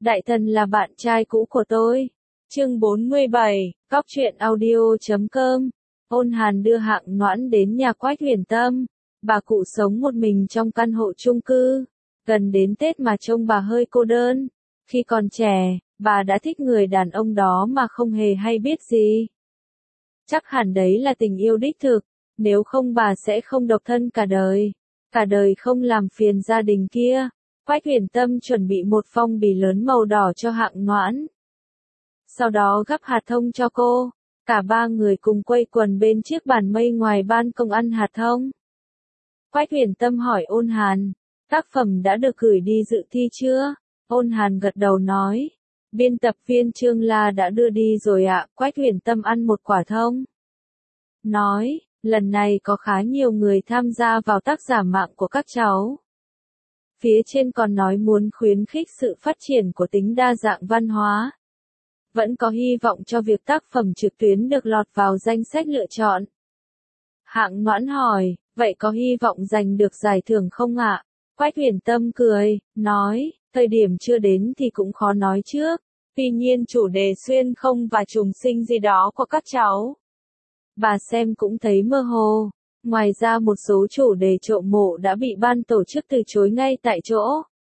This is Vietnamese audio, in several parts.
Đại thần là bạn trai cũ của tôi. Chương 47, Góc truyện audio.com. Ôn Hàn đưa Hạng Noãn đến nhà Quách Huyền Tâm. Bà cụ sống một mình trong căn hộ chung cư. Gần đến Tết mà trông bà hơi cô đơn. Khi còn trẻ, bà đã thích người đàn ông đó mà không hề hay biết gì. Chắc hẳn đấy là tình yêu đích thực, nếu không bà sẽ không độc thân cả đời không làm phiền gia đình kia. Quách Huyền Tâm chuẩn bị một phong bì lớn màu đỏ cho Hạng Noãn. Sau đó gắp hạt thông cho cô, cả ba người cùng quây quần bên chiếc bàn mây ngoài ban công ăn hạt thông. Quách Huyền Tâm hỏi Ôn Hàn, tác phẩm đã được gửi đi dự thi chưa? Ôn Hàn gật đầu nói, biên tập viên Trương La đã đưa đi rồi ạ. Quách Huyền Tâm ăn một quả thông. Nói, lần này có khá nhiều người tham gia vào tác giả mạng của các cháu. Phía trên còn nói muốn khuyến khích sự phát triển của tính đa dạng văn hóa. Vẫn có hy vọng cho việc tác phẩm trực tuyến được lọt vào danh sách lựa chọn. Hạng Noãn hỏi, vậy có hy vọng giành được giải thưởng không ạ? Quách Huyền Tâm cười, nói, thời điểm chưa đến thì cũng khó nói trước. Tuy nhiên chủ đề xuyên không và trùng sinh gì đó của các cháu, bà xem cũng thấy mơ hồ. Ngoài ra một số chủ đề trộm mộ đã bị ban tổ chức từ chối ngay tại chỗ.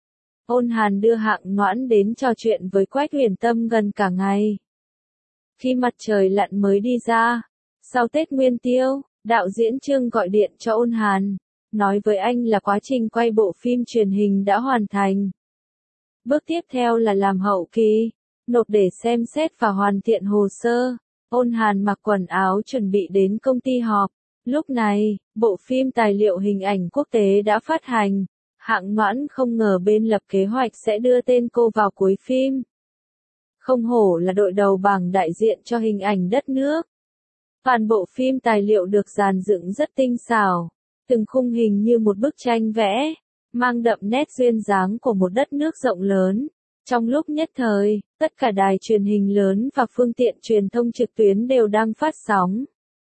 Ôn Hàn đưa Hạng Noãn đến trò chuyện với Quách Huyền Tâm gần cả ngày. Khi mặt trời lặn mới đi ra, sau Tết Nguyên Tiêu, đạo diễn Trương gọi điện cho Ôn Hàn, nói với anh là quá trình quay bộ phim truyền hình đã hoàn thành. Bước tiếp theo là làm hậu kỳ, nộp để xem xét và hoàn thiện hồ sơ. Ôn Hàn mặc quần áo chuẩn bị đến công ty họp. Lúc này, bộ phim tài liệu hình ảnh quốc tế đã phát hành. Hạng Noãn không ngờ bên lập kế hoạch sẽ đưa tên cô vào cuối phim. Không hổ là đội đầu bảng đại diện cho hình ảnh đất nước. Toàn bộ phim tài liệu được dàn dựng rất tinh xảo, từng khung hình như một bức tranh vẽ, mang đậm nét duyên dáng của một đất nước rộng lớn. Trong lúc nhất thời, tất cả đài truyền hình lớn và phương tiện truyền thông trực tuyến đều đang phát sóng.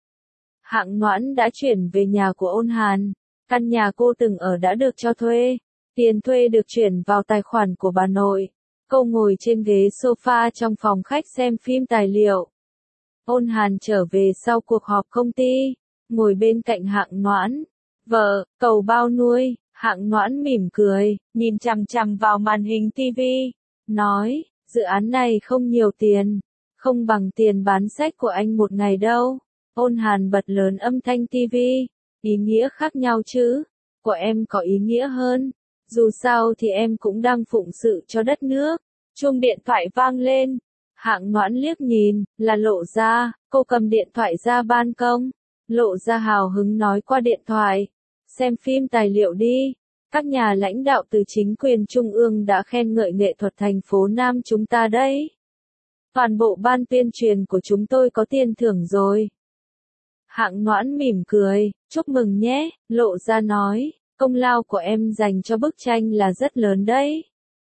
Hạng Noãn đã chuyển về nhà của Ôn Hàn. Căn nhà cô từng ở đã được cho thuê. Tiền thuê được chuyển vào tài khoản của bà nội. Cô ngồi trên ghế sofa trong phòng khách xem phim tài liệu. Ôn Hàn trở về sau cuộc họp công ty, ngồi bên cạnh Hạng Noãn. Vợ, cầu bao nuôi. Hạng Noãn mỉm cười, nhìn chằm chằm vào màn hình TV. Nói, dự án này không nhiều tiền, không bằng tiền bán sách của anh một ngày đâu. Ôn Hàn bật lớn âm thanh TV, ý nghĩa khác nhau chứ, của em có ý nghĩa hơn, dù sao thì em cũng đang phụng sự cho đất nước. Chuông điện thoại vang lên, Hạng Noãn liếc nhìn, là Lộ Gia. Cô cầm điện thoại ra ban công, Lộ Gia hào hứng nói qua điện thoại, xem phim tài liệu đi. Các nhà lãnh đạo từ chính quyền trung ương đã khen ngợi nghệ thuật thành phố Nam chúng ta đấy. Toàn bộ ban tuyên truyền của chúng tôi có tiền thưởng rồi. Hạng Noãn mỉm cười, chúc mừng nhé. Lộ Gia nói, công lao của em dành cho bức tranh là rất lớn đấy.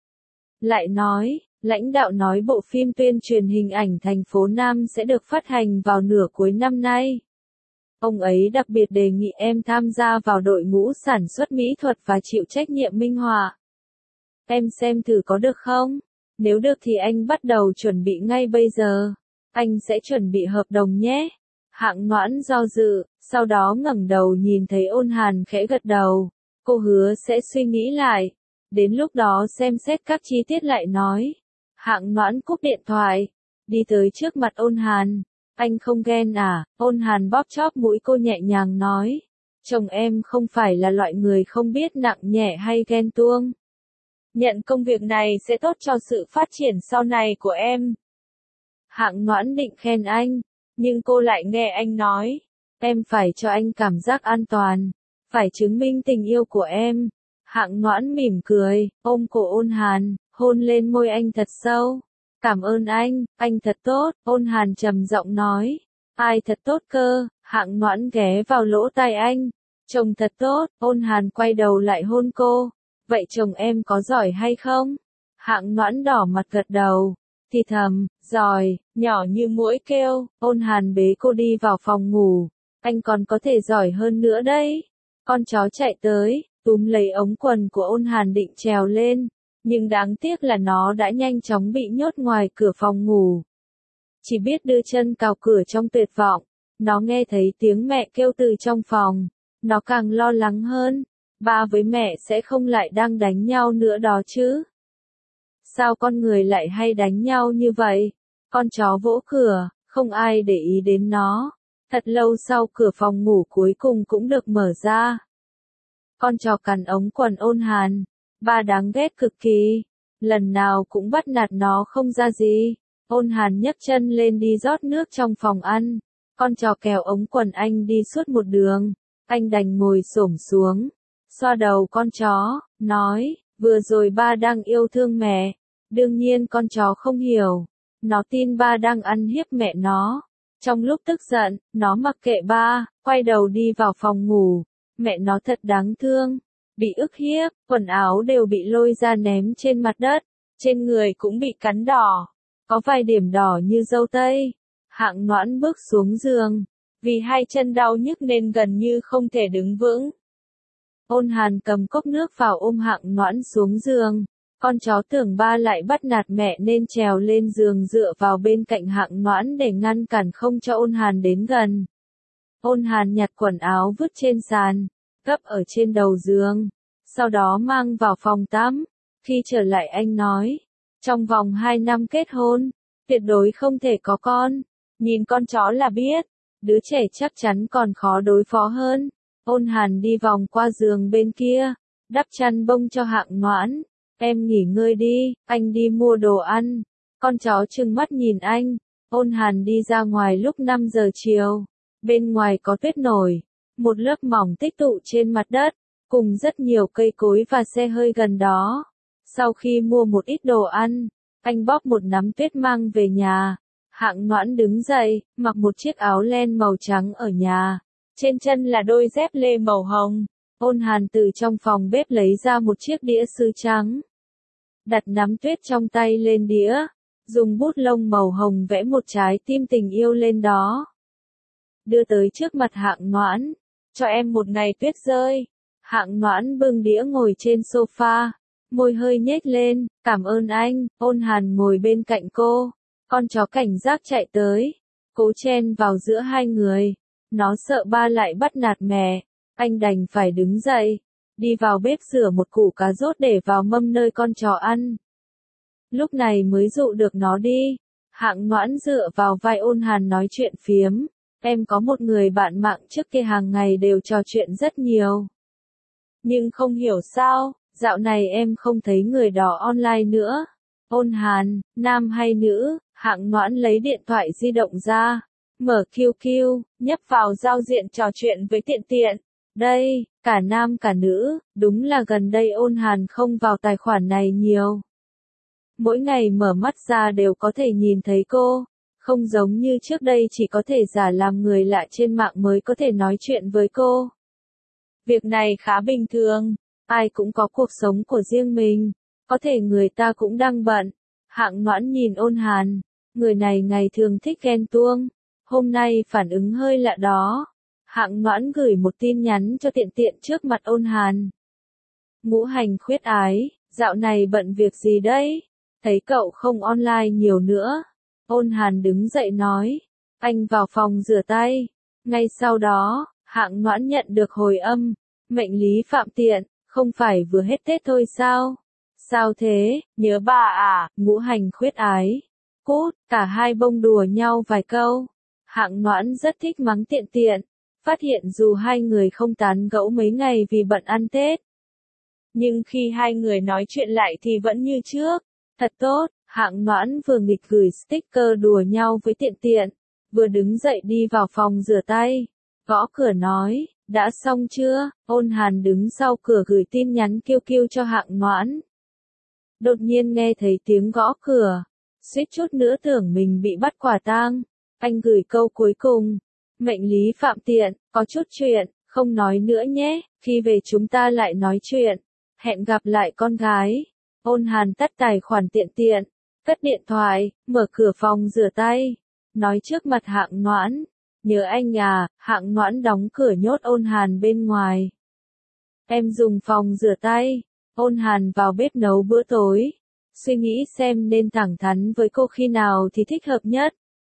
Lại nói, lãnh đạo nói bộ phim tuyên truyền hình ảnh thành phố Nam sẽ được phát hành vào nửa cuối năm nay. Ông ấy đặc biệt đề nghị em tham gia vào đội ngũ sản xuất mỹ thuật và chịu trách nhiệm minh họa. Em xem thử có được không? Nếu được thì anh bắt đầu chuẩn bị ngay bây giờ. Anh sẽ chuẩn bị hợp đồng nhé. Hạng Noãn do dự, sau đó ngẩng đầu nhìn thấy Ôn Hàn khẽ gật đầu. Cô hứa sẽ suy nghĩ lại. Đến lúc đó xem xét các chi tiết lại nói. Hạng Noãn cúp điện thoại, đi tới trước mặt Ôn Hàn. Anh không ghen à? Ôn Hàn bóp chóp mũi cô nhẹ nhàng nói. Chồng em không phải là loại người không biết nặng nhẹ hay ghen tuông. Nhận công việc này sẽ tốt cho sự phát triển sau này của em. Hạng Noãn định khen anh, nhưng cô lại nghe anh nói. Em phải cho anh cảm giác an toàn, phải chứng minh tình yêu của em. Hạng Noãn mỉm cười, ôm cổ Ôn Hàn, hôn lên môi anh thật sâu. Cảm ơn anh thật tốt. Ôn Hàn trầm giọng nói. Ai thật tốt cơ? Hạng Noãn ghé vào lỗ tai anh. Chồng thật tốt. Ôn Hàn quay đầu lại hôn cô. Vậy chồng em có giỏi hay không? Hạng Noãn đỏ mặt gật đầu. Thì thầm, giỏi, nhỏ như muỗi kêu. Ôn Hàn bế cô đi vào phòng ngủ. Anh còn có thể giỏi hơn nữa đấy. Con chó chạy tới, túm lấy ống quần của Ôn Hàn định trèo lên. Nhưng đáng tiếc là nó đã nhanh chóng bị nhốt ngoài cửa phòng ngủ. Chỉ biết đưa chân cào cửa trong tuyệt vọng. Nó nghe thấy tiếng mẹ kêu từ trong phòng. Nó càng lo lắng hơn. Ba với mẹ sẽ không lại đang đánh nhau nữa đó chứ? Sao con người lại hay đánh nhau như vậy? Con chó vỗ cửa, không ai để ý đến nó. Thật lâu sau cửa phòng ngủ cuối cùng cũng được mở ra. Con chó cắn ống quần Ôn Hàn. Ba đáng ghét cực kỳ. Lần nào cũng bắt nạt nó không ra gì. Ôn Hàn nhấc chân lên đi rót nước trong phòng ăn. Con chó kéo ống quần anh đi suốt một đường. Anh đành ngồi xổm xuống, xoa đầu con chó, nói, vừa rồi ba đang yêu thương mẹ. Đương nhiên con chó không hiểu. Nó tin ba đang ăn hiếp mẹ nó. Trong lúc tức giận, nó mặc kệ ba, quay đầu đi vào phòng ngủ. Mẹ nó thật đáng thương. Bị ức hiếp, quần áo đều bị lôi ra ném trên mặt đất. Trên người cũng bị cắn đỏ. Có vài điểm đỏ như dâu tây. Hạng Noãn bước xuống giường. Vì hai chân đau nhức nên gần như không thể đứng vững. Ôn Hàn cầm cốc nước vào ôm Hạng Noãn xuống giường. Con chó tưởng ba lại bắt nạt mẹ nên trèo lên giường dựa vào bên cạnh Hạng Noãn để ngăn cản không cho Ôn Hàn đến gần. Ôn Hàn nhặt quần áo vứt trên sàn, gấp ở trên đầu giường, sau đó mang vào phòng tắm. Khi trở lại anh nói, trong vòng 2 năm kết hôn, tuyệt đối không thể có con. Nhìn con chó là biết, đứa trẻ chắc chắn còn khó đối phó hơn. Ôn Hàn đi vòng qua giường bên kia, đắp chăn bông cho Hạng Noãn. Em nghỉ ngơi đi, anh đi mua đồ ăn. Con chó trừng mắt nhìn anh. Ôn Hàn đi ra ngoài lúc 5 giờ chiều. Bên ngoài có tuyết nổi, một lớp mỏng tích tụ trên mặt đất, cùng rất nhiều cây cối và xe hơi gần đó. Sau khi mua một ít đồ ăn, anh bóp một nắm tuyết mang về nhà. Hạng Noãn đứng dậy, mặc một chiếc áo len màu trắng ở nhà. Trên chân là đôi dép lê màu hồng. Ôn Hàn từ trong phòng bếp lấy ra một chiếc đĩa sứ trắng. Đặt nắm tuyết trong tay lên đĩa, dùng bút lông màu hồng vẽ một trái tim tình yêu lên đó. Đưa tới trước mặt Hạng Noãn, cho em một ngày tuyết rơi. Hạng Noãn bưng đĩa ngồi trên sofa, môi hơi nhếch lên, cảm ơn anh. Ôn Hàn ngồi bên cạnh cô, con chó cảnh giác chạy tới, cố chen vào giữa hai người. Nó sợ ba lại bắt nạt mẹ, anh đành phải đứng dậy, đi vào bếp rửa một củ cà rốt để vào mâm nơi con chó ăn. Lúc này mới dụ được nó đi. Hạng Noãn dựa vào vai Ôn Hàn nói chuyện phiếm. Em có một người bạn mạng trước kia hàng ngày đều trò chuyện rất nhiều. Nhưng không hiểu sao, dạo này em không thấy người đó online nữa. Ôn Hàn, nam hay nữ? Hạng Noãn lấy điện thoại di động ra, mở QQ, nhấp vào giao diện trò chuyện với tiện tiện. Đây, cả nam cả nữ, đúng là gần đây Ôn Hàn không vào tài khoản này nhiều. Mỗi ngày mở mắt ra đều có thể nhìn thấy cô, không giống như trước đây chỉ có thể giả làm người lạ trên mạng mới có thể nói chuyện với cô. Việc này khá bình thường, ai cũng có cuộc sống của riêng mình, có thể người ta cũng đang bận. Hạng Noãn nhìn Ôn Hàn, người này ngày thường thích ghen tuông, hôm nay phản ứng hơi lạ đó. Hạng Noãn gửi một tin nhắn cho tiện tiện trước mặt Ôn Hàn. Ngũ Hành khuyết ái, dạo này bận việc gì đấy? Thấy cậu không online nhiều nữa. Ôn Hàn đứng dậy nói. Anh vào phòng rửa tay. Ngay sau đó, Hạng Noãn nhận được hồi âm. Mệnh lý phạm tiện, không phải vừa hết Tết thôi sao? Sao thế, nhớ bà à? Ngũ hành khuyết ái. Cút, cả hai bông đùa nhau vài câu. Hạng Noãn rất thích mắng tiện tiện. Phát hiện dù hai người không tán gẫu mấy ngày vì bận ăn Tết, nhưng khi hai người nói chuyện lại thì vẫn như trước. Thật tốt, Hạng Noãn vừa nghịch gửi sticker đùa nhau với tiện tiện, vừa đứng dậy đi vào phòng rửa tay. Gõ cửa nói, đã xong chưa? Ôn Hàn đứng sau cửa gửi tin nhắn QQ cho Hạng Noãn. Đột nhiên nghe thấy tiếng gõ cửa, suýt chút nữa tưởng mình bị bắt quả tang. Anh gửi câu cuối cùng, mệnh lý phạm tiện, có chút chuyện, không nói nữa nhé, khi về chúng ta lại nói chuyện. Hẹn gặp lại con gái. Ôn Hàn tắt tài khoản tiện tiện, cất điện thoại, mở cửa phòng rửa tay, nói trước mặt Hạng Noãn, nhớ anh à. Hạng Noãn đóng cửa nhốt Ôn Hàn bên ngoài. Em dùng phòng rửa tay, Ôn Hàn vào bếp nấu bữa tối, suy nghĩ xem nên thẳng thắn với cô khi nào thì thích hợp nhất.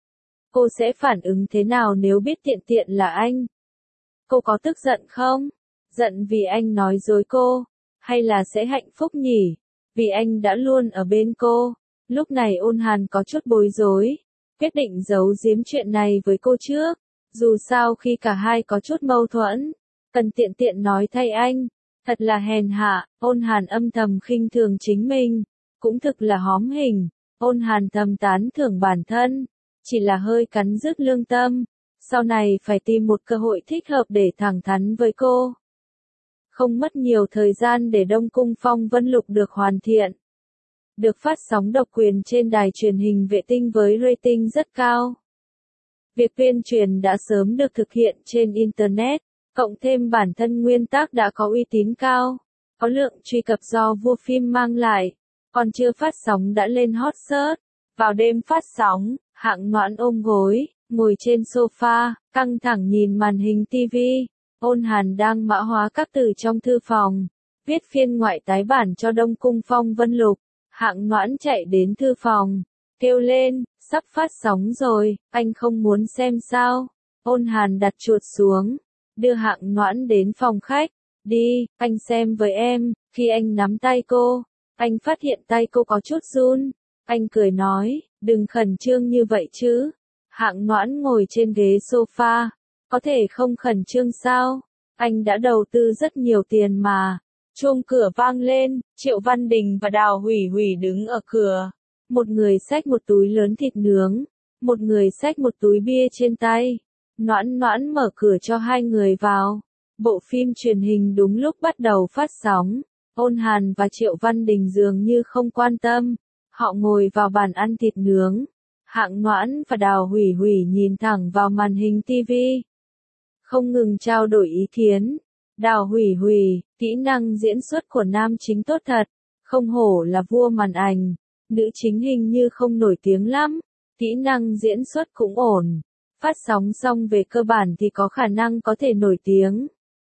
Cô sẽ phản ứng thế nào nếu biết tiện tiện là anh? Cô có tức giận không? Giận vì anh nói dối cô, hay là sẽ hạnh phúc nhỉ? Vì anh đã luôn ở bên cô. Lúc này Ôn Hàn có chút bối rối, quyết định giấu giếm chuyện này với cô trước. Dù sao khi cả hai có chút mâu thuẫn, cần tiện tiện nói thay anh. Thật là hèn hạ, Ôn Hàn âm thầm khinh thường chính mình, cũng thực là hóm hình. Ôn Hàn thầm tán thưởng bản thân, chỉ là hơi cắn rứt lương tâm. Sau này phải tìm một cơ hội thích hợp để thẳng thắn với cô. Không mất nhiều thời gian để Đông Cung Phong Vân Lục được hoàn thiện. Được phát sóng độc quyền trên đài truyền hình vệ tinh với rating rất cao. Việc tuyên truyền đã sớm được thực hiện trên Internet, cộng thêm bản thân nguyên tác đã có uy tín cao, có lượng truy cập do vua phim mang lại, còn chưa phát sóng đã lên hot search. Vào đêm phát sóng, Hạng Noãn ôm gối, ngồi trên sofa, căng thẳng nhìn màn hình TV. Ôn Hàn đang mã hóa các từ trong thư phòng, viết phiên ngoại tái bản cho Đông Cung Phong Vân Lục. Hạng Noãn chạy đến thư phòng, kêu lên, sắp phát sóng rồi, anh không muốn xem sao? Ôn Hàn đặt chuột xuống, đưa Hạng Noãn đến phòng khách. Đi, anh xem với em. Khi anh nắm tay cô, anh phát hiện tay cô có chút run. Anh cười nói, đừng khẩn trương như vậy chứ. Hạng Noãn ngồi trên ghế sofa, có thể không khẩn trương sao? Anh đã đầu tư rất nhiều tiền mà. Chuông cửa vang lên, Triệu Văn Đình và Đào Hủy Hủy đứng ở cửa. Một người xách một túi lớn thịt nướng, một người xách một túi bia trên tay. Noãn Noãn mở cửa cho hai người vào. Bộ phim truyền hình đúng lúc bắt đầu phát sóng. Ôn Hàn và Triệu Văn Đình dường như không quan tâm. Họ ngồi vào bàn ăn thịt nướng. Hạng Noãn và Đào Hủy Hủy nhìn thẳng vào màn hình TV, không ngừng trao đổi ý kiến. Đào Hủy Hủy, kỹ năng diễn xuất của nam chính tốt thật, không hổ là vua màn ảnh. Nữ chính hình như không nổi tiếng lắm, kỹ năng diễn xuất cũng ổn. Phát sóng xong về cơ bản thì có khả năng có thể nổi tiếng.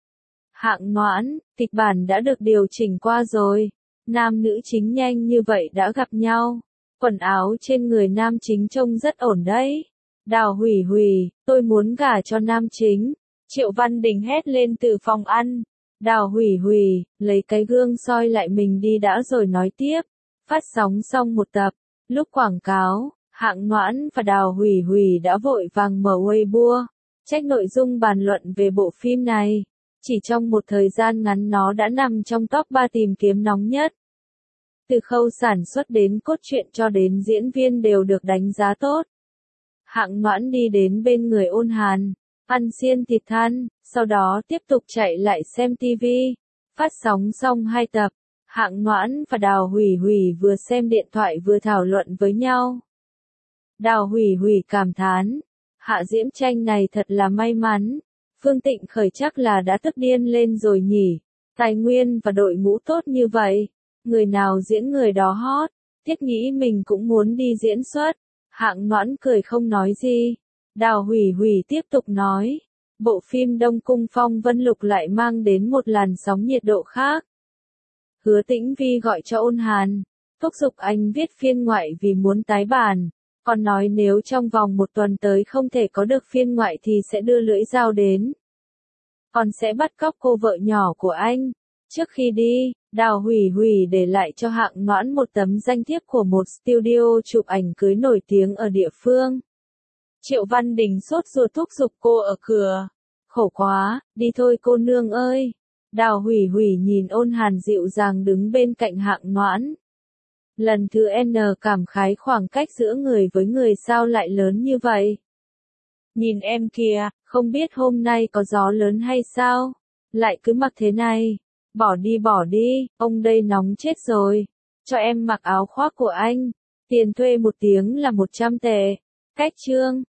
Hạng Noãn, kịch bản đã được điều chỉnh qua rồi. Nam nữ chính nhanh như vậy đã gặp nhau. Quần áo trên người nam chính trông rất ổn đấy. Đào Hủy Hủy, tôi muốn gả cho nam chính. Triệu Văn Đình hét lên từ phòng ăn. Đào Hủy Hủy, lấy cái gương soi lại mình đi đã rồi nói tiếp. Phát sóng xong một tập, lúc quảng cáo, Hạng Noãn và Đào Hủy Hủy đã vội vàng mở Weibo, check nội dung bàn luận về bộ phim này. Chỉ trong một thời gian ngắn nó đã nằm trong top 3 tìm kiếm nóng nhất. Từ khâu sản xuất đến cốt truyện cho đến diễn viên đều được đánh giá tốt. Hạng Noãn đi đến bên người Ôn Hàn, ăn xiên thịt than, sau đó tiếp tục chạy lại xem TV. Phát sóng xong 2 tập, Hạng Noãn và Đào Hủy Hủy vừa xem điện thoại vừa thảo luận với nhau. Đào Hủy Hủy cảm thán, Hạ Diễm Tranh này thật là may mắn. Phương Tịnh Khởi chắc là đã tức điên lên rồi nhỉ. Tài nguyên và đội ngũ tốt như vậy, người nào diễn người đó hot. Thiết nghĩ mình cũng muốn đi diễn xuất. Hạng Noãn cười không nói gì. Đào Hủy Hủy tiếp tục nói, bộ phim Đông Cung Phong Vân Lục lại mang đến một làn sóng nhiệt độ khác. Hứa Tĩnh Vi gọi cho Ôn Hàn, thúc giục anh viết phiên ngoại vì muốn tái bản. Còn nói nếu trong vòng một tuần tới không thể có được phiên ngoại thì sẽ đưa lưỡi dao đến. Còn sẽ bắt cóc cô vợ nhỏ của anh. Trước khi đi, Đào Hủy Hủy để lại cho Hạng Noãn một tấm danh thiếp của một studio chụp ảnh cưới nổi tiếng ở địa phương. Triệu Văn Đình sốt ruột thúc giục cô ở cửa. Khổ quá, đi thôi cô nương ơi. Đào Hủy Hủy nhìn Ôn Hàn dịu dàng đứng bên cạnh Hạng Noãn. Lần thứ N cảm khái khoảng cách giữa người với người sao lại lớn như vậy. Nhìn em kìa, không biết hôm nay có gió lớn hay sao? Lại cứ mặc thế này. Bỏ đi, ông đây nóng chết rồi. Cho em mặc áo khoác của anh. Tiền thuê một tiếng là 100 tệ. Cách chương.